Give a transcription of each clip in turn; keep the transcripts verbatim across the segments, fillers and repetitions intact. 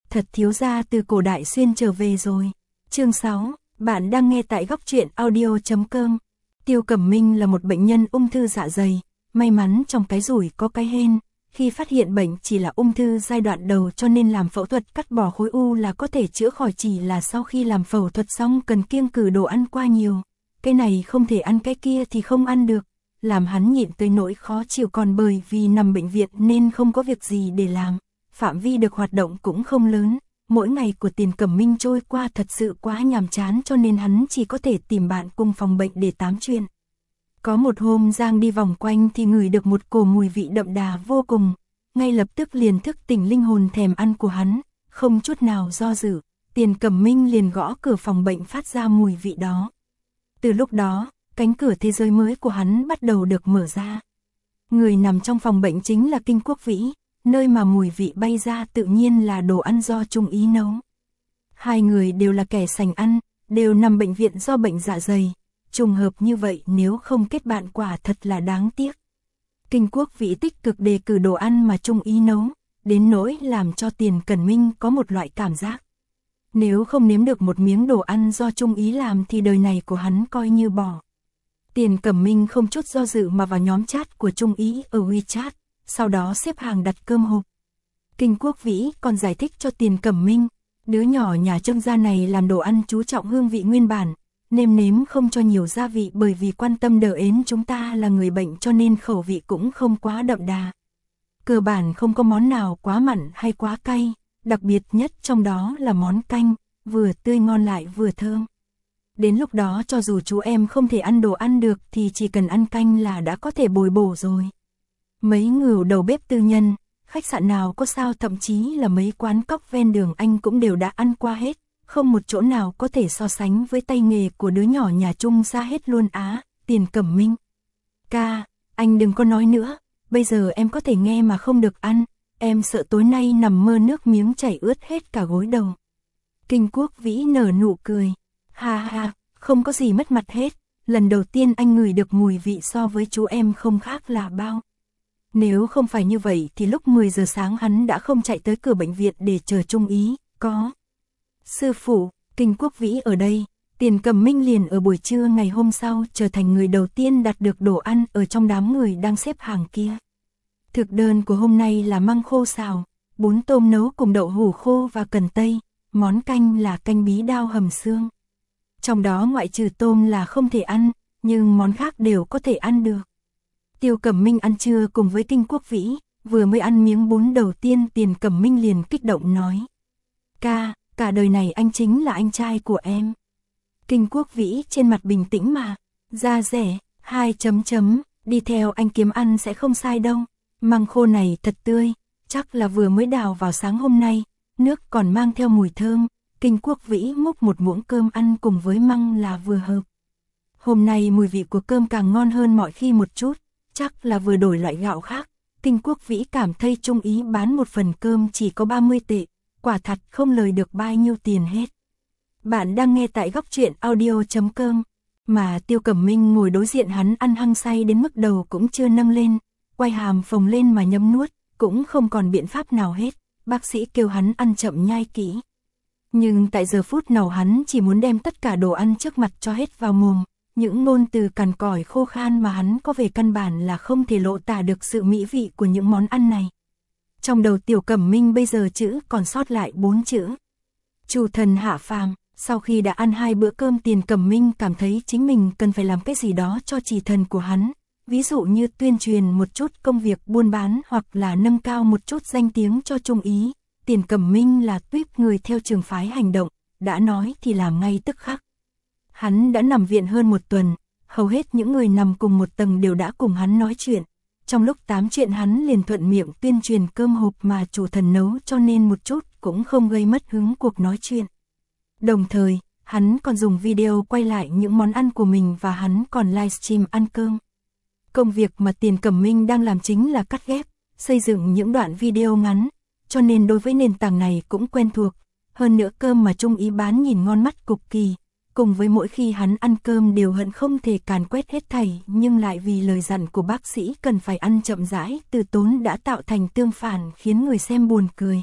thật thiếu gia từ cổ đại xuyên trở về rồi. Chương sáu, bạn đang nghe tại góc truyện audio chấm com. Tiêu Cẩm Minh là một bệnh nhân ung thư dạ dày, may mắn trong cái rủi có cái hên, khi phát hiện bệnh chỉ là ung thư giai đoạn đầu cho nên làm phẫu thuật cắt bỏ khối u là có thể chữa khỏi, chỉ là sau khi làm phẫu thuật xong cần kiêng cử đồ ăn quá nhiều. Cái này không thể ăn, cái kia thì không ăn được, làm hắn nhịn tới nỗi khó chịu, còn bởi vì nằm bệnh viện nên không có việc gì để làm, phạm vi được hoạt động cũng không lớn. Mỗi ngày của Tiền Cẩm Minh trôi qua thật sự quá nhàm chán cho nên hắn chỉ có thể tìm bạn cùng phòng bệnh để tám chuyện. Có một hôm Giang đi vòng quanh thì ngửi được một cổ mùi vị đậm đà vô cùng, ngay lập tức liền thức tỉnh linh hồn thèm ăn của hắn, không chút nào do dự, Tiền Cẩm Minh liền gõ cửa phòng bệnh phát ra mùi vị đó. Từ lúc đó, cánh cửa thế giới mới của hắn bắt đầu được mở ra. Người nằm trong phòng bệnh chính là Kinh Quốc Vĩ, nơi mà mùi vị bay ra tự nhiên là đồ ăn do Trung Ý nấu. Hai người đều là kẻ sành ăn, đều nằm bệnh viện do bệnh dạ dày. Trùng hợp như vậy nếu không kết bạn quả thật là đáng tiếc. Kinh Quốc Vĩ tích cực đề cử đồ ăn mà Trung Ý nấu, đến nỗi làm cho Tiền Cẩm Minh có một loại cảm giác. Nếu không nếm được một miếng đồ ăn do Trung Ý làm thì đời này của hắn coi như bỏ. Tiền Cẩm Minh không chút do dự mà vào nhóm chat của Trung Ý ở WeChat, sau đó xếp hàng đặt cơm hộp. Kinh Quốc Vĩ còn giải thích cho Tiền Cẩm Minh, đứa nhỏ nhà Trương gia này làm đồ ăn chú trọng hương vị nguyên bản, nêm nếm không cho nhiều gia vị bởi vì quan tâm đỡ ến chúng ta là người bệnh cho nên khẩu vị cũng không quá đậm đà. Cơ bản không có món nào quá mặn hay quá cay, đặc biệt nhất trong đó là món canh, vừa tươi ngon lại vừa thơm. Đến lúc đó cho dù chú em không thể ăn đồ ăn được thì chỉ cần ăn canh là đã có thể bồi bổ rồi. Mấy ngửu đầu bếp tư nhân, khách sạn nào có sao, thậm chí là mấy quán cóc ven đường anh cũng đều đã ăn qua hết, không một chỗ nào có thể so sánh với tay nghề của đứa nhỏ nhà Trung gia hết luôn á. Tiền Cẩm Minh: Ca, anh đừng có nói nữa, bây giờ em có thể nghe mà không được ăn, em sợ tối nay nằm mơ nước miếng chảy ướt hết cả gối đầu. Kinh Quốc Vĩ nở nụ cười: Ha ha, không có gì mất mặt hết, lần đầu tiên anh ngửi được mùi vị so với chú em không khác là bao. Nếu không phải như vậy thì lúc mười giờ sáng hắn đã không chạy tới cửa bệnh viện để chờ Trung Ý. Có sư phụ Kinh Quốc Vĩ ở đây, Tiền Cẩm Minh liền ở buổi trưa ngày hôm sau trở thành người đầu tiên đặt được đồ ăn ở trong đám người đang xếp hàng kia. Thực đơn của hôm nay là măng khô xào, bún tôm nấu cùng đậu hủ khô và cần tây, món canh là canh bí đao hầm xương. Trong đó ngoại trừ tôm là không thể ăn, nhưng món khác đều có thể ăn được. Tiêu Cẩm Minh ăn trưa cùng với Kinh Quốc Vĩ, vừa mới ăn miếng bún đầu tiên Tiền Cẩm Minh liền kích động nói: Ca, cả đời này anh chính là anh trai của em. Kinh Quốc Vĩ trên mặt bình tĩnh mà: Da rẻ, hai chấm chấm, đi theo anh kiếm ăn sẽ không sai đâu. Măng khô này thật tươi, chắc là vừa mới đào vào sáng hôm nay, nước còn mang theo mùi thơm. Kinh Quốc Vĩ múc một muỗng cơm ăn cùng với măng là vừa hợp. Hôm nay mùi vị của cơm càng ngon hơn mọi khi một chút, chắc là vừa đổi loại gạo khác. Kinh Quốc Vĩ cảm thấy Trung Ý bán một phần cơm chỉ có ba mươi tệ, quả thật không lời được bao nhiêu tiền hết. Bạn đang nghe tại góc truyện audio chấm com, mà Tiêu Cẩm Minh ngồi đối diện hắn ăn hăng say đến mức đầu cũng chưa nâng lên, quay hàm phồng lên mà nhấm nuốt, cũng không còn biện pháp nào hết. Bác sĩ kêu hắn ăn chậm nhai kỹ. Nhưng tại giờ phút nào hắn chỉ muốn đem tất cả đồ ăn trước mặt cho hết vào mồm, những ngôn từ cằn cỏi khô khan mà hắn có về căn bản là không thể lộ tả được sự mỹ vị của những món ăn này. Trong đầu Tiểu Cẩm Minh bây giờ chữ còn sót lại bốn chữ: Chủ thần hạ phàm. Sau khi đã ăn hai bữa cơm, Tiền Cẩm Minh cảm thấy chính mình cần phải làm cái gì đó cho chỉ thần của hắn, ví dụ như tuyên truyền một chút công việc buôn bán hoặc là nâng cao một chút danh tiếng cho Trung Ý. Tiền Cẩm Minh là tuýp người theo trường phái hành động, đã nói thì làm ngay tức khắc. Hắn đã nằm viện hơn một tuần, hầu hết những người nằm cùng một tầng đều đã cùng hắn nói chuyện. Trong lúc tám chuyện hắn liền thuận miệng tuyên truyền cơm hộp mà chủ thần nấu cho nên một chút cũng không gây mất hứng cuộc nói chuyện. Đồng thời, hắn còn dùng video quay lại những món ăn của mình và hắn còn livestream ăn cơm. Công việc mà Tiền Cẩm Minh đang làm chính là cắt ghép, xây dựng những đoạn video ngắn, cho nên đối với nền tảng này cũng quen thuộc. Hơn nữa cơm mà Trung Ý bán nhìn ngon mắt cực kỳ, cùng với mỗi khi hắn ăn cơm đều hận không thể càn quét hết thảy, nhưng lại vì lời dặn của bác sĩ cần phải ăn chậm rãi từ tốn đã tạo thành tương phản khiến người xem buồn cười.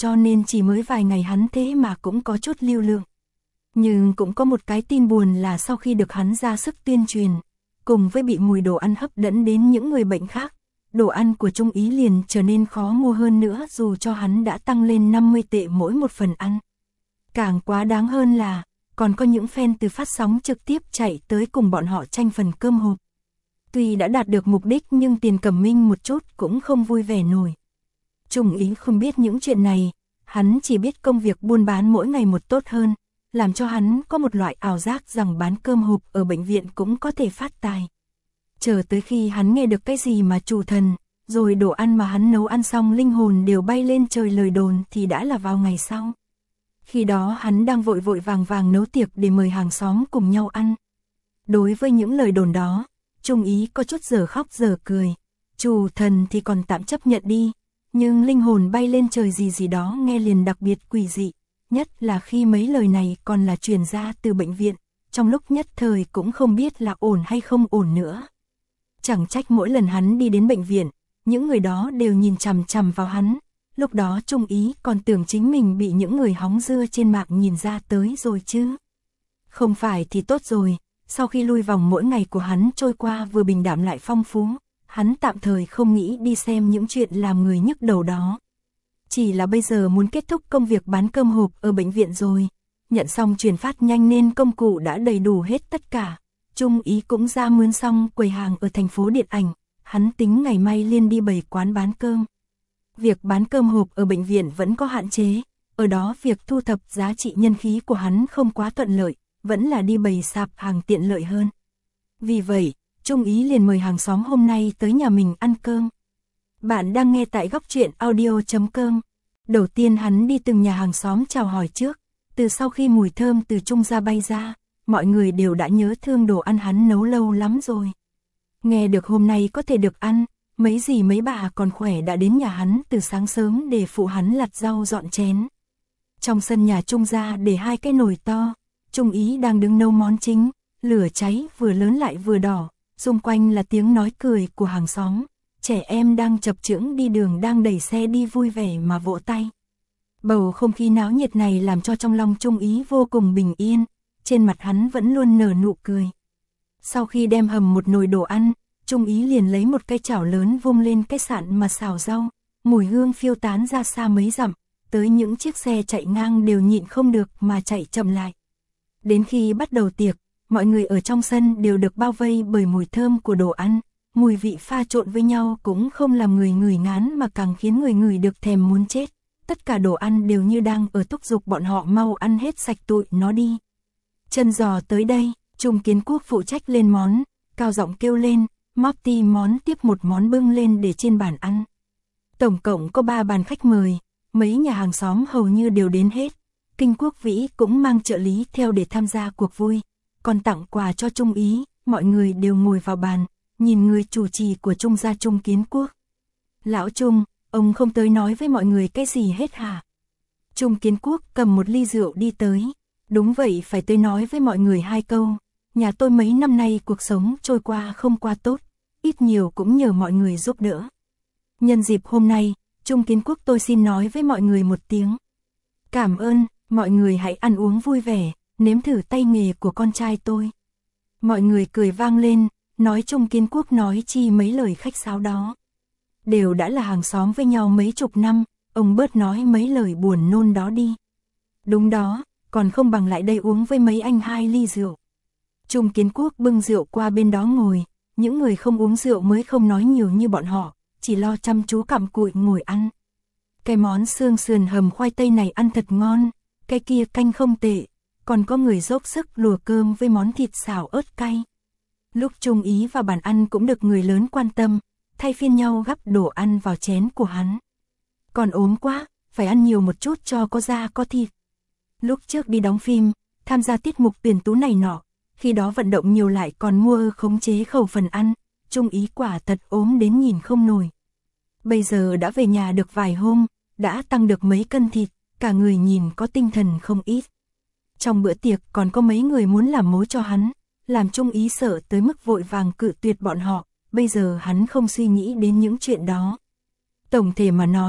cho nên chỉ mới vài ngày hắn thế mà cũng có chút lưu lượng. Nhưng cũng có một cái tin buồn là sau khi được hắn ra sức tuyên truyền, cùng với bị mùi đồ ăn hấp dẫn đến những người bệnh khác, đồ ăn của Trung Ý liền trở nên khó mua hơn nữa dù cho hắn đã tăng lên năm mươi tệ mỗi một phần ăn. Càng quá đáng hơn là, còn có những fan từ phát sóng trực tiếp chạy tới cùng bọn họ tranh phần cơm hộp. Tuy đã đạt được mục đích nhưng Tiền Cẩm Minh một chút cũng không vui vẻ nổi. Trung Ý không biết những chuyện này, hắn chỉ biết công việc buôn bán mỗi ngày một tốt hơn, làm cho hắn có một loại ảo giác rằng bán cơm hộp ở bệnh viện cũng có thể phát tài. Chờ tới khi hắn nghe được cái gì mà chủ thần, rồi đồ ăn mà hắn nấu ăn xong linh hồn đều bay lên trời lời đồn thì đã là vào ngày sau. Khi đó hắn đang vội vội vàng vàng nấu tiệc để mời hàng xóm cùng nhau ăn. Đối với những lời đồn đó, Trung Ý có chút giờ khóc giờ cười. Chủ thần thì còn tạm chấp nhận đi, nhưng linh hồn bay lên trời gì gì đó nghe liền đặc biệt quỷ dị. Nhất là khi mấy lời này còn là truyền ra từ bệnh viện, trong lúc nhất thời cũng không biết là ổn hay không ổn nữa. Chẳng trách mỗi lần hắn đi đến bệnh viện, những người đó đều nhìn chằm chằm vào hắn. Lúc đó Trung Ý còn tưởng chính mình bị những người hóng dưa trên mạng nhìn ra tới rồi chứ. Không phải thì tốt rồi, sau khi lui vòng mỗi ngày của hắn trôi qua vừa bình đạm lại phong phú, hắn tạm thời không nghĩ đi xem những chuyện làm người nhức đầu đó. Chỉ là bây giờ muốn kết thúc công việc bán cơm hộp ở bệnh viện rồi, nhận xong chuyển phát nhanh nên công cụ đã đầy đủ hết tất cả. Trung Ý cũng ra mướn xong quầy hàng ở thành phố điện ảnh, hắn tính ngày mai liền đi bày quán bán cơm. Việc bán cơm hộp ở bệnh viện vẫn có hạn chế, ở đó việc thu thập giá trị nhân khí của hắn không quá thuận lợi, vẫn là đi bày sạp hàng tiện lợi hơn. Vì vậy, Trung Ý liền mời hàng xóm hôm nay tới nhà mình ăn cơm. Bạn đang nghe tại góc truyện audio chấm com. Đầu tiên hắn đi từng nhà hàng xóm chào hỏi trước, từ sau khi mùi thơm từ Trung ra bay ra, mọi người đều đã nhớ thương đồ ăn hắn nấu lâu lắm rồi. Nghe được hôm nay có thể được ăn, mấy dì mấy bà còn khỏe đã đến nhà hắn từ sáng sớm để phụ hắn lặt rau dọn chén. Trong sân nhà Trung ra để hai cái nồi to, Trung Ý đang đứng nấu món chính, lửa cháy vừa lớn lại vừa đỏ, xung quanh là tiếng nói cười của hàng xóm. Trẻ em đang chập chững đi đường đang đẩy xe đi vui vẻ mà vỗ tay. Bầu không khí náo nhiệt này làm cho trong lòng Trung Ý vô cùng bình yên, trên mặt hắn vẫn luôn nở nụ cười. Sau khi đem hầm một nồi đồ ăn, Trung Ý liền lấy một cái chảo lớn vung lên cái sạn mà xào rau, mùi hương phiêu tán ra xa mấy dặm, tới những chiếc xe chạy ngang đều nhịn không được mà chạy chậm lại. Đến khi bắt đầu tiệc, mọi người ở trong sân đều được bao vây bởi mùi thơm của đồ ăn. Mùi vị pha trộn với nhau cũng không làm người ngửi ngán mà càng khiến người ngửi được thèm muốn chết. Tất cả đồ ăn đều như đang ở thúc giục bọn họ mau ăn hết sạch tụi nó đi. Chân giò tới đây, Trung Kiến Quốc phụ trách lên món, cao giọng kêu lên, móc ti món tiếp một món bưng lên để trên bàn ăn. Tổng cộng có ba bàn khách mời, mấy nhà hàng xóm hầu như đều đến hết. Kinh Quốc Vĩ cũng mang trợ lý theo để tham gia cuộc vui, còn tặng quà cho Trung Ý, mọi người đều ngồi vào bàn. Nhìn người chủ trì của Trung gia Trung Kiến Quốc. Lão Trung, ông không tới nói với mọi người cái gì hết hả? Trung Kiến Quốc cầm một ly rượu đi tới. Đúng vậy, phải tới nói với mọi người hai câu. Nhà tôi mấy năm nay cuộc sống trôi qua không qua tốt, ít nhiều cũng nhờ mọi người giúp đỡ. Nhân dịp hôm nay, Trung Kiến Quốc tôi xin nói với mọi người một tiếng. Cảm ơn, mọi người hãy ăn uống vui vẻ, nếm thử tay nghề của con trai tôi. Mọi người cười vang lên. Nói Trung Kiến Quốc nói chi mấy lời khách sáo đó. Đều đã là hàng xóm với nhau mấy chục năm, ông bớt nói mấy lời buồn nôn đó đi. Đúng đó, còn không bằng lại đây uống với mấy anh hai ly rượu. Trung Kiến Quốc bưng rượu qua bên đó ngồi, những người không uống rượu mới không nói nhiều như bọn họ, chỉ lo chăm chú cặm cụi ngồi ăn. Cái món xương sườn hầm khoai tây này ăn thật ngon, cái kia canh không tệ, còn có người dốc sức lùa cơm với món thịt xào ớt cay. Lúc Trung Ý vào bàn ăn cũng được người lớn quan tâm, thay phiên nhau gắp đồ ăn vào chén của hắn. Còn ốm quá, phải ăn nhiều một chút cho có da có thịt. Lúc trước đi đóng phim, tham gia tiết mục tuyển tú này nọ, khi đó vận động nhiều lại còn mua khống chế khẩu phần ăn, Trung Ý quả thật ốm đến nhìn không nổi. Bây giờ đã về nhà được vài hôm, đã tăng được mấy cân thịt, cả người nhìn có tinh thần không ít. Trong bữa tiệc còn có mấy người muốn làm mối cho hắn, làm Trung Ý sợ tới mức vội vàng cự tuyệt bọn họ, bây giờ hắn không suy nghĩ đến những chuyện đó. Tổng thể mà nói,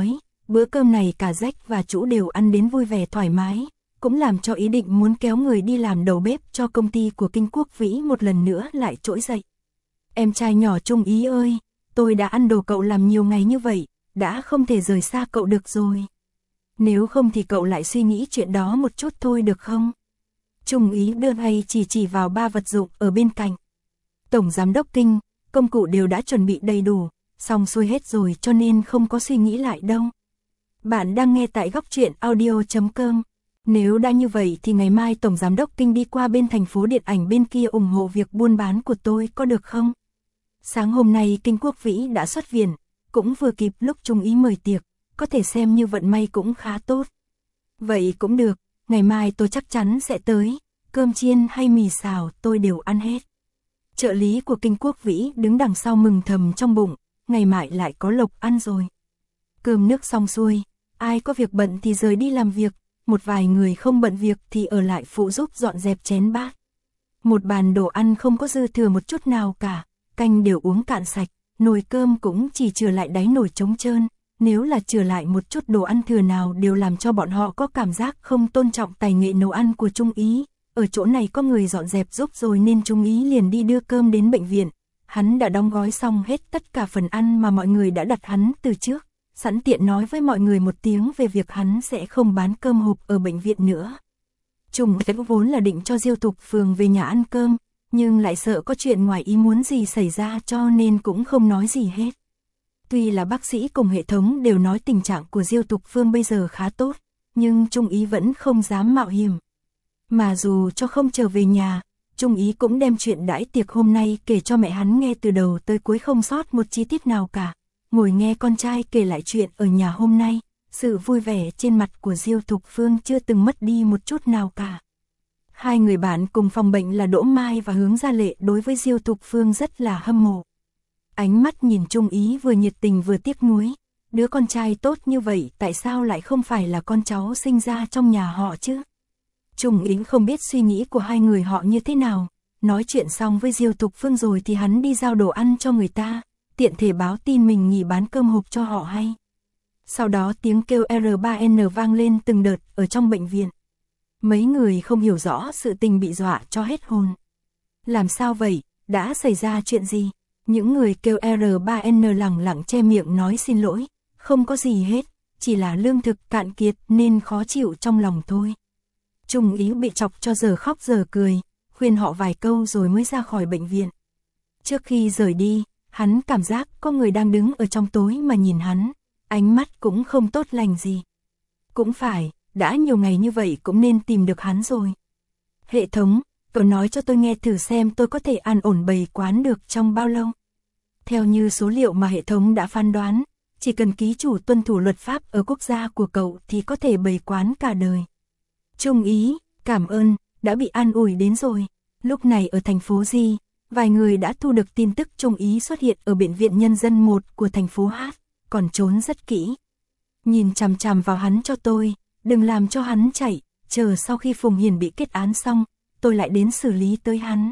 Bữa cơm này cả Rách và Chủ đều ăn đến vui vẻ thoải mái, cũng làm cho ý định muốn kéo người đi làm đầu bếp cho công ty của Kinh Quốc Vĩ một lần nữa lại trỗi dậy. Em trai nhỏ Trung Ý ơi, tôi đã ăn đồ cậu làm nhiều ngày như vậy, đã không thể rời xa cậu được rồi. Nếu không thì cậu lại suy nghĩ chuyện đó một chút thôi được không? Trung Ý đưa tay chỉ chỉ vào ba vật dụng ở bên cạnh. Tổng giám đốc Kinh, công cụ đều đã chuẩn bị đầy đủ, xong xuôi hết rồi cho nên không có suy nghĩ lại đâu. Bạn đang nghe tại góc truyện audio chấm com. Nếu đã như vậy thì ngày mai Tổng giám đốc Kinh đi qua bên thành phố điện ảnh bên kia ủng hộ việc buôn bán của tôi có được không? Sáng hôm nay Kinh Quốc Vĩ đã xuất viện, cũng vừa kịp lúc Trung Ý mời tiệc, có thể xem như vận may cũng khá tốt. Vậy cũng được, ngày mai tôi chắc chắn sẽ tới, cơm chiên hay mì xào tôi đều ăn hết. Trợ lý của Kinh Quốc Vĩ đứng đằng sau mừng thầm trong bụng, ngày mai lại có lộc ăn rồi. Cơm nước xong xuôi, ai có việc bận thì rời đi làm việc, một vài người không bận việc thì ở lại phụ giúp dọn dẹp chén bát. Một bàn đồ ăn không có dư thừa một chút nào cả, canh đều uống cạn sạch, nồi cơm cũng chỉ chừa lại đáy nồi trống trơn, nếu là chừa lại một chút đồ ăn thừa nào đều làm cho bọn họ có cảm giác không tôn trọng tài nghệ nấu ăn của Trung Ý. Ở chỗ này có người dọn dẹp giúp rồi nên Trung Ý liền đi đưa cơm đến bệnh viện. Hắn đã đóng gói xong hết tất cả phần ăn mà mọi người đã đặt hắn từ trước, sẵn tiện nói với mọi người một tiếng về việc hắn sẽ không bán cơm hộp ở bệnh viện nữa. Trung Ý vốn là định cho Diêu Thục Phường về nhà ăn cơm, nhưng lại sợ có chuyện ngoài ý muốn gì xảy ra cho nên cũng không nói gì hết. Tuy là bác sĩ cùng hệ thống đều nói tình trạng của Diêu Thục Phương bây giờ khá tốt, nhưng Trung Ý vẫn không dám mạo hiểm. Mà dù cho không trở về nhà, Trung Ý cũng đem chuyện đãi tiệc hôm nay kể cho mẹ hắn nghe từ đầu tới cuối không sót một chi tiết nào cả. Ngồi nghe con trai kể lại chuyện ở nhà hôm nay, sự vui vẻ trên mặt của Diêu Thục Phương chưa từng mất đi một chút nào cả. Hai người bạn cùng phòng bệnh là Đỗ Mai và Hướng Gia Lệ đối với Diêu Thục Phương rất là hâm mộ. Ánh mắt nhìn Trung Ý vừa nhiệt tình vừa tiếc nuối, đứa con trai tốt như vậy tại sao lại không phải là con cháu sinh ra trong nhà họ chứ? Trung Ý không biết suy nghĩ của hai người họ như thế nào, nói chuyện xong với Diêu Thục Phương rồi thì hắn đi giao đồ ăn cho người ta, tiện thể báo tin mình nghỉ bán cơm hộp cho họ hay. Sau đó tiếng kêu R ba N vang lên từng đợt ở trong bệnh viện. Mấy người không hiểu rõ sự tình bị dọa cho hết hồn. Làm sao vậy, đã xảy ra chuyện gì? Những người kêu R ba N lẳng lặng che miệng nói xin lỗi, không có gì hết, chỉ là lương thực cạn kiệt nên khó chịu trong lòng thôi. Trung Ý bị chọc cho giờ khóc giờ cười, khuyên họ vài câu rồi mới ra khỏi bệnh viện. Trước khi rời đi, hắn cảm giác có người đang đứng ở trong tối mà nhìn hắn, ánh mắt cũng không tốt lành gì. Cũng phải, đã nhiều ngày như vậy cũng nên tìm được hắn rồi. Hệ thống, cậu nói cho tôi nghe thử xem tôi có thể an ổn bày quán được trong bao lâu. Theo như số liệu mà hệ thống đã phán đoán, chỉ cần ký chủ tuân thủ luật pháp ở quốc gia của cậu thì có thể bày quán cả đời. Trung Ý, cảm ơn, đã bị an ủi đến rồi. Lúc này ở thành phố Di, vài người đã thu được tin tức Trung Ý xuất hiện ở bệnh viện nhân dân một của thành phố H, còn trốn rất kỹ. Nhìn chằm chằm vào hắn cho tôi, đừng làm cho hắn chạy, chờ sau khi Phùng Hiền bị kết án xong, tôi lại đến xử lý tới hắn.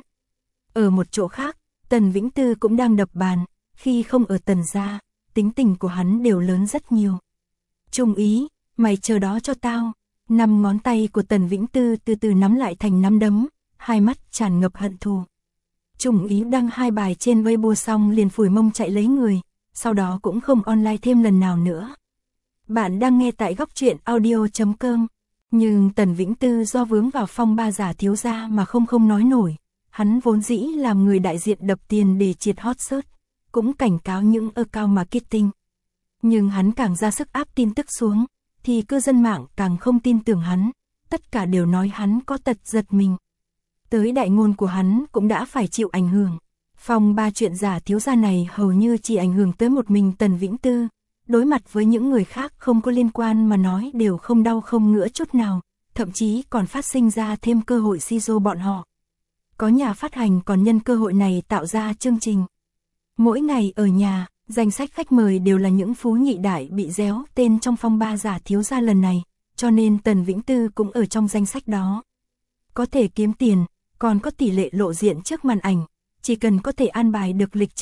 Ở một chỗ khác, Tần Vĩnh Tư cũng đang đập bàn, khi không ở Tần gia, tính tình của hắn đều lớn rất nhiều. Trung Ý, mày chờ đó cho tao. Năm ngón tay của Tần Vĩnh Tư từ từ nắm lại thành nắm đấm, hai mắt tràn ngập hận thù. Trung Ý đăng hai bài trên Weibo xong liền phủi mông chạy lấy người, sau đó cũng không online thêm lần nào nữa. Bạn đang nghe tại góc truyện audio chấm com. Nhưng Tần Vĩnh Tư do vướng vào phong ba giả thiếu gia mà không không nói nổi. Hắn vốn dĩ làm người đại diện đập tiền để triệt hot search, cũng cảnh cáo những account marketing. Nhưng hắn càng ra sức áp tin tức xuống, thì cư dân mạng càng không tin tưởng hắn, tất cả đều nói hắn có tật giật mình. Tới đại ngôn của hắn cũng đã phải chịu ảnh hưởng. Phong ba chuyện giả thiếu gia này hầu như chỉ ảnh hưởng tới một mình Tần Vĩnh Tư, đối mặt với những người khác không có liên quan mà nói đều không đau không ngứa chút nào, thậm chí còn phát sinh ra thêm cơ hội si dô bọn họ. Có nhà phát hành còn nhân cơ hội này tạo ra chương trình. Mỗi ngày ở nhà, danh sách khách mời đều là những phú nhị đại bị réo tên trong phong ba giả thiếu gia lần này, cho nên Tần Vĩnh Tư cũng ở trong danh sách đó. Có thể kiếm tiền, còn có tỷ lệ lộ diện trước màn ảnh, chỉ cần có thể an bài được lịch trình,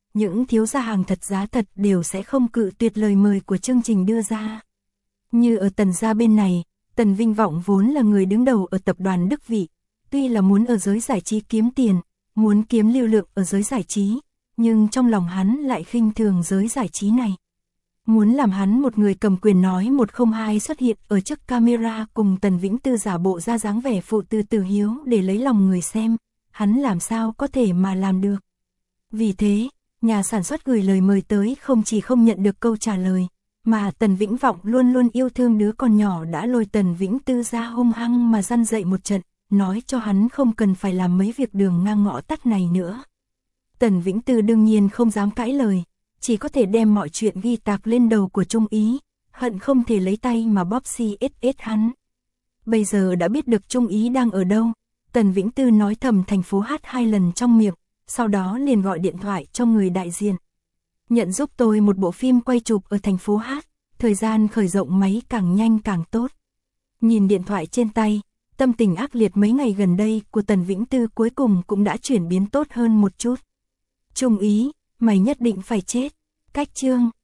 những thiếu gia hàng thật giá thật đều sẽ không cự tuyệt lời mời của chương trình đưa ra. Như ở Tần gia bên này, Tần Vinh Vọng vốn là người đứng đầu ở tập đoàn Đức Vị, tuy là muốn ở giới giải trí kiếm tiền, muốn kiếm lưu lượng ở giới giải trí, nhưng trong lòng hắn lại khinh thường giới giải trí này. Muốn làm hắn một người cầm quyền nói một không hai xuất hiện ở trước camera cùng Tần Vĩnh Tư giả bộ ra dáng vẻ phụ từ tử hiếu để lấy lòng người xem, hắn làm sao có thể mà làm được. Vì thế, nhà sản xuất gửi lời mời tới không chỉ không nhận được câu trả lời, mà Tần Vĩnh Vọng luôn luôn yêu thương đứa con nhỏ đã lôi Tần Vĩnh Tư ra hung hăng mà răn dậy một trận, nói cho hắn không cần phải làm mấy việc đường ngang ngõ tắt này nữa. Tần Vĩnh Tư đương nhiên không dám cãi lời, chỉ có thể đem mọi chuyện ghi tạc lên đầu của Trung Ý, hận không thể lấy tay mà bóp xi ét ét hắn. Bây giờ đã biết được Trung Ý đang ở đâu, Tần Vĩnh Tư nói thầm thành phố Hát hai lần trong miệng, sau đó liền gọi điện thoại cho người đại diện. Nhận giúp tôi một bộ phim quay chụp ở thành phố Hát, thời gian khởi động máy càng nhanh càng tốt. Nhìn điện thoại trên tay, tâm tình ác liệt mấy ngày gần đây của Tần Vĩnh Tư cuối cùng cũng đã chuyển biến tốt hơn một chút. Trung Ý, mày nhất định phải chết. Cách chương